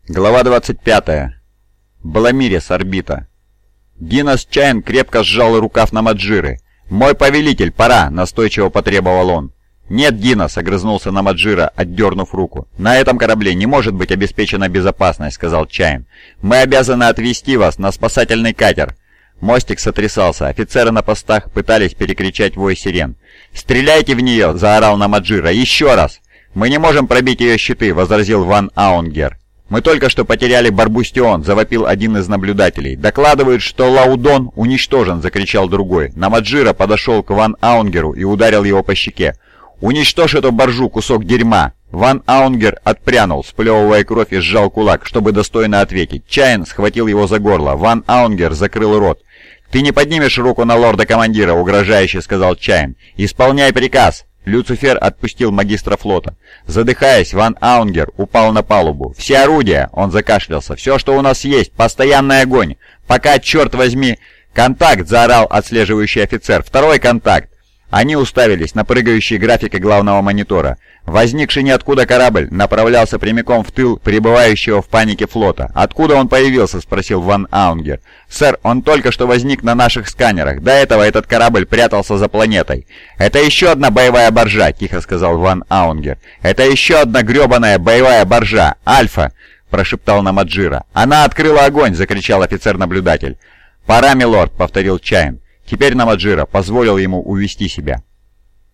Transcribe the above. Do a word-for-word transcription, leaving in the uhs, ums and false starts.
Глава двадцать пятая. Баламирис, орбита. Динос Чайн крепко сжал рукав Намаджиры. «Мой повелитель, пора!» — настойчиво потребовал он. «Нет, Динос!» — огрызнулся Намаджира, отдернув руку. «На этом корабле не может быть обеспечена безопасность», — сказал Чайн. «Мы обязаны отвезти вас на спасательный катер». Мостик сотрясался, офицеры на постах пытались перекричать вой сирен. «Стреляйте в нее!» — заорал Намаджира. «Еще раз!» «Мы не можем пробить ее щиты!» — возразил Ван Аунгер. «Мы только что потеряли Барбустион», — завопил один из наблюдателей. «Докладывают, что Лаудон уничтожен», — закричал другой. Намаджира подошел к Ван Аунгеру и ударил его по щеке. «Уничтожь эту боржу, кусок дерьма!» Ван Аунгер отпрянул, сплевывая кровь, и сжал кулак, чтобы достойно ответить. Чайн схватил его за горло. Ван Аунгер закрыл рот. «Ты не поднимешь руку на лорда-командира», — угрожающе сказал Чайн. «Исполняй приказ!» Люцифер отпустил магистра флота. Задыхаясь, Ван Аунгер упал на палубу. «Все орудия!» — он закашлялся. «Все, что у нас есть! Постоянный огонь! Пока, черт возьми!» «Контакт!» — заорал отслеживающий офицер. «Второй контакт!» Они уставились на прыгающие графики главного монитора. Возникший ниоткуда корабль направлялся прямиком в тыл пребывающего в панике флота. «Откуда он появился?» — спросил Ван Аунгер. «Сэр, он только что возник на наших сканерах. До этого этот корабль прятался за планетой». «Это еще одна боевая боржа», — тихо сказал Ван Аунгер. «Это еще одна гребаная боевая боржа. Альфа!» — прошептал Намаджира. «Она открыла огонь!» — закричал офицер-наблюдатель. «Пора, милорд!» — повторил Чайн. Теперь Намаджира позволил ему увести себя.